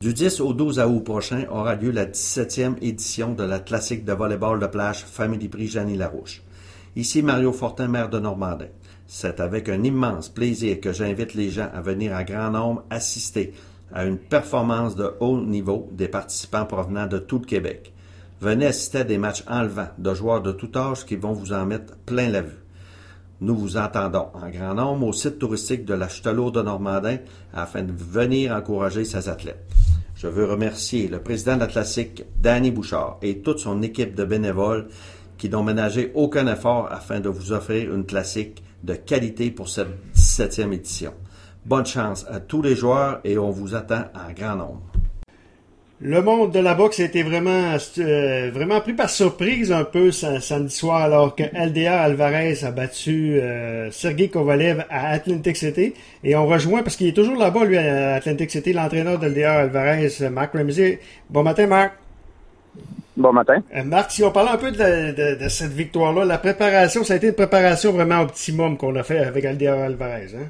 Du 10 au 12 août prochain aura lieu la 17e édition de la classique de volleyball de plage Family Prix Jeannie Larouche. Ici Mario Fortin, maire de Normandin. C'est avec un immense plaisir que j'invite les gens à venir en grand nombre assister à une performance de haut niveau des participants provenant de tout le Québec. Venez assister à des matchs enlevants de joueurs de tout âge qui vont vous en mettre plein la vue. Nous vous attendons en grand nombre au site touristique de la Chute-à-l'Eau de Normandin afin de venir encourager ces athlètes. Je veux remercier le président de la Classique, Danny Bouchard, et toute son équipe de bénévoles qui n'ont ménagé aucun effort afin de vous offrir une classique de qualité pour cette 17e édition. Bonne chance à tous les joueurs et on vous attend en grand nombre. Le monde de la boxe a été vraiment pris par surprise un peu samedi soir alors que LDR Alvarez a battu Sergei Kovalev à Atlantic City. Et on rejoint, parce qu'il est toujours là-bas, lui, à Atlantic City, l'entraîneur de LDR Alvarez, Marc Ramsey. Bon matin, Marc. Bon matin. Marc, si on parlait un peu de cette victoire-là, la préparation, ça a été une préparation vraiment optimum qu'on a fait avec LDR Alvarez, hein?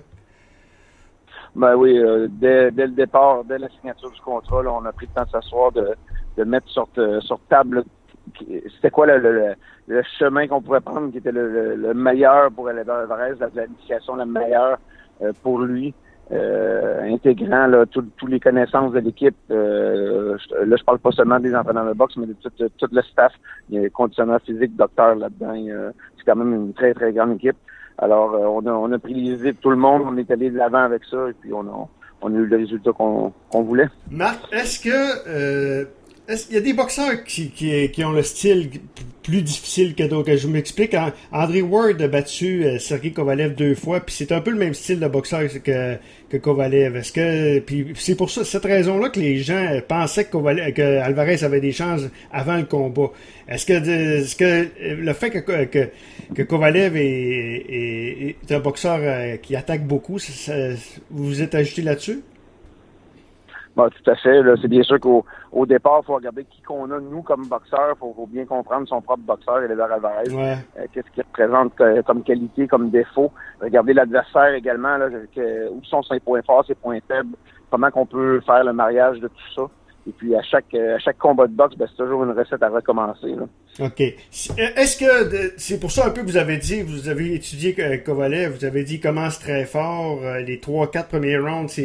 Ben oui, dès le départ, dès la signature du contrat, là, on a pris le temps de s'asseoir, de mettre sur table c'était quoi le chemin qu'on pourrait prendre qui était le meilleur pour Alvarez, la planification la meilleure pour lui, intégrant là, toutes les connaissances de l'équipe. Là, je parle pas seulement des entraîneurs de boxe, mais de tout le staff. Il y a un conditionneur physique, docteur là-dedans. C'est quand même une très, très grande équipe. Alors, on a pris les idées de tout le monde, on est allé de l'avant avec ça, et puis on a eu le résultat qu'on voulait. Marc, est-ce qu'il y a des boxeurs qui ont le style plus difficile que d'autres? Je m'explique. André Ward a battu Sergei Kovalev 2 fois, puis c'est un peu le même style de boxeur que Kovalev. Puis c'est pour ça, cette raison-là que les gens pensaient que Alvarez avait des chances avant le combat. Est-ce que le fait que Kovalev est un boxeur qui attaque beaucoup, vous vous êtes ajouté là-dessus? Bon, tout à fait. Là, c'est bien sûr qu'au départ, il faut regarder qui qu'on a, nous, comme boxeur. Il faut bien comprendre son propre boxeur, Eléder Alvarez. Ouais. Qu'est-ce qu'il représente comme qualité, comme défaut. Regarder l'adversaire également, là, où sont ses points forts, ses points faibles. Comment qu'on peut faire le mariage de tout ça. Et puis, à chaque combat de boxe, c'est toujours une recette à recommencer. Là. OK. Est-ce que c'est pour ça un peu que vous avez étudié Kovalev, vous avez dit qu'il commence très fort, les 3-4 premiers rounds,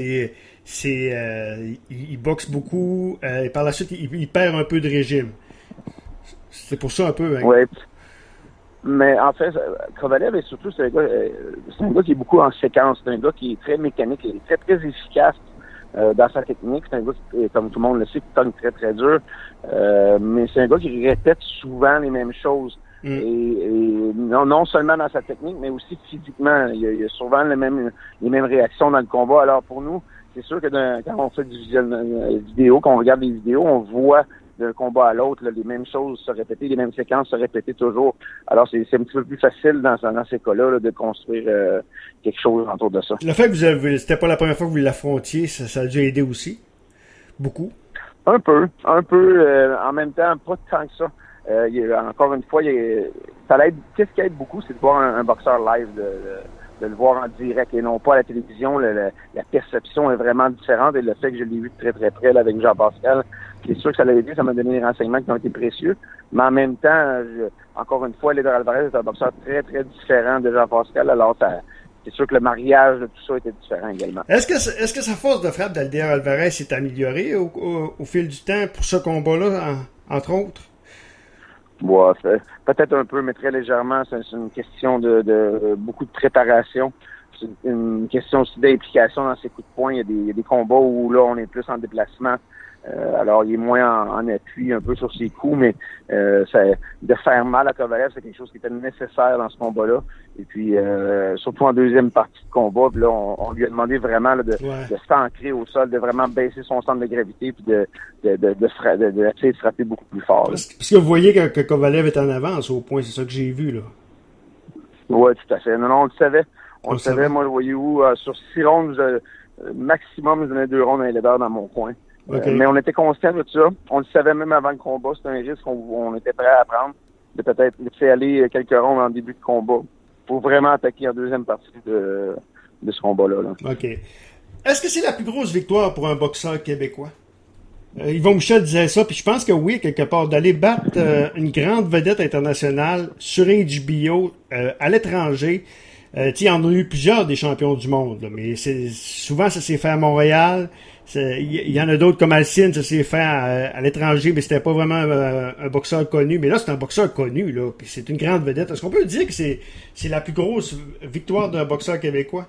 il boxe beaucoup, et par la suite, il perd un peu de régime. C'est pour ça un peu, hein? Oui. Mais en fait, Kovalev, et surtout, c'est un gars qui est beaucoup en séquence. C'est un gars qui est très mécanique, il est très, très efficace dans sa technique. C'est un gars qui, comme tout le monde le sait, qui togne très, très dur. Mais c'est un gars qui répète souvent les mêmes choses. Et non seulement dans sa technique, mais aussi physiquement. Il y a souvent les mêmes réactions dans le combat. Alors pour nous, c'est sûr que quand on fait du vidéo, quand on regarde les vidéos, on voit d'un combat à l'autre les mêmes choses se répéter, les mêmes séquences se répéter toujours. Alors c'est un petit peu plus facile dans ces cas-là de construire quelque chose autour de ça. Le fait que c'était pas la première fois que vous l'affrontiez, ça a dû aider aussi? Beaucoup? Un peu. En même temps, pas tant que ça. Encore une fois, ça l'aide. Qu'est-ce qui aide beaucoup, c'est de voir un boxeur live, de le voir en direct et non pas à la télévision. La perception est vraiment différente et le fait que je l'ai vu de très très près là, avec Jean-Pascal, c'est sûr que ça l'a aidé, ça m'a donné des renseignements qui ont été précieux. Mais en même temps, encore une fois, Eléder Alvarez est un boxeur très très différent de Jean-Pascal, alors c'est sûr que le mariage de tout ça était différent également. Est-ce que sa force de frappe d'Eléder Alvarez s'est améliorée au fil du temps pour ce combat-là, entre autres? Ouais, peut-être un peu, mais très légèrement. C'est une question de beaucoup de préparation. C'est une question aussi d'implication dans ses coups de poing. Il y a des combats où là, on est plus en déplacement. Alors, il est moins en appui un peu sur ses coups, mais de faire mal à Kovalev, c'est quelque chose qui était nécessaire dans ce combat-là. Et puis, surtout en deuxième partie de combat, puis là, on lui a demandé vraiment là, de s'ancrer au sol, de vraiment baisser son centre de gravité, puis de frapper beaucoup plus fort. Parce que vous voyez que Kovalev est en avance au point, c'est ça que j'ai vu, là. Oui, tout à fait. Non, on le savait. On le savait. Moi, voyez-vous, sur 6 rondes, maximum, je donnais 2 rondes à Eléder dans mon coin. Okay. Mais on était conscient de ça. On le savait même avant le combat. C'était un risque qu'on était prêt à prendre. De peut-être laisser aller quelques rondes en début de combat pour vraiment attaquer en deuxième partie de ce combat-là. Là. OK. Est-ce que c'est la plus grosse victoire pour un boxeur québécois? Yvon Michel disait ça, puis je pense que oui, quelque part, d'aller battre une grande vedette internationale sur HBO à l'étranger. Il y en a eu plusieurs des champions du monde, là, mais souvent ça s'est fait à Montréal. Il y en a d'autres comme Alcine, ça s'est fait à l'étranger, mais c'était pas vraiment un boxeur connu. Mais là, c'est un boxeur connu, là, puis c'est une grande vedette. Est-ce qu'on peut dire que c'est la plus grosse victoire d'un boxeur québécois?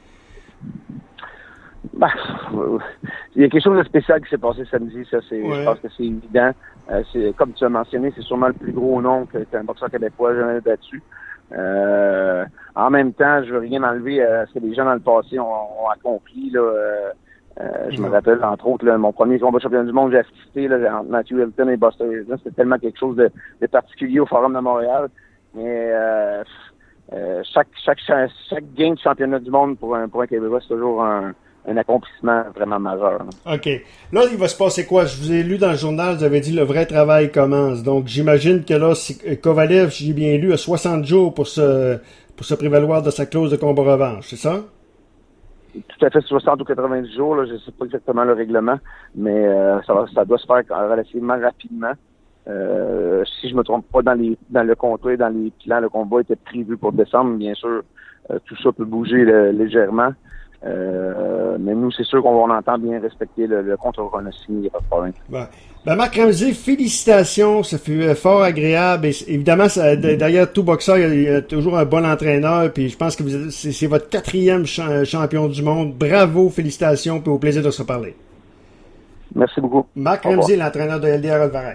Ben, il y a quelque chose de spécial qui s'est passé samedi, ça c'est, je pense que c'est évident. C'est, comme tu as mentionné, c'est sûrement le plus gros nom qu'un boxeur québécois jamais battu. En même temps, je veux rien enlever à ce que les gens dans le passé ont accompli, là. Je me rappelle, entre autres, là, mon premier combat champion du monde, j'ai assisté là, entre Matthew Hilton et Buster Douglas. C'était tellement quelque chose de particulier au Forum de Montréal. Mais chaque game de championnat du monde pour un Québécois, c'est toujours un accomplissement vraiment majeur. Là. OK. Là, il va se passer quoi? Je vous ai lu dans le journal, vous avez dit le vrai travail commence. Donc, j'imagine que là, Kovalev, j'ai bien lu, a 60 jours pour se prévaloir de sa clause de combat revanche, c'est ça? Tout à fait 60 ou 90 jours, là, je ne sais pas exactement le règlement, mais ça doit se faire relativement rapidement. Si je me trompe pas, dans le contrat et dans les plans, le combat était prévu pour décembre, bien sûr, tout ça peut bouger légèrement. Mais nous, c'est sûr qu'on entend bien respecter le contrat qu'on a signé, il n'y a pas de problème. Ben Marc Ramsey, félicitations, ça fut fort agréable. Et évidemment, derrière tout boxeur, il y a toujours un bon entraîneur. Puis je pense que c'est votre 4e champion du monde. Bravo, félicitations, puis au plaisir de se reparler. Merci beaucoup. Marc Ramsey, l'entraîneur de LDR Alvarez.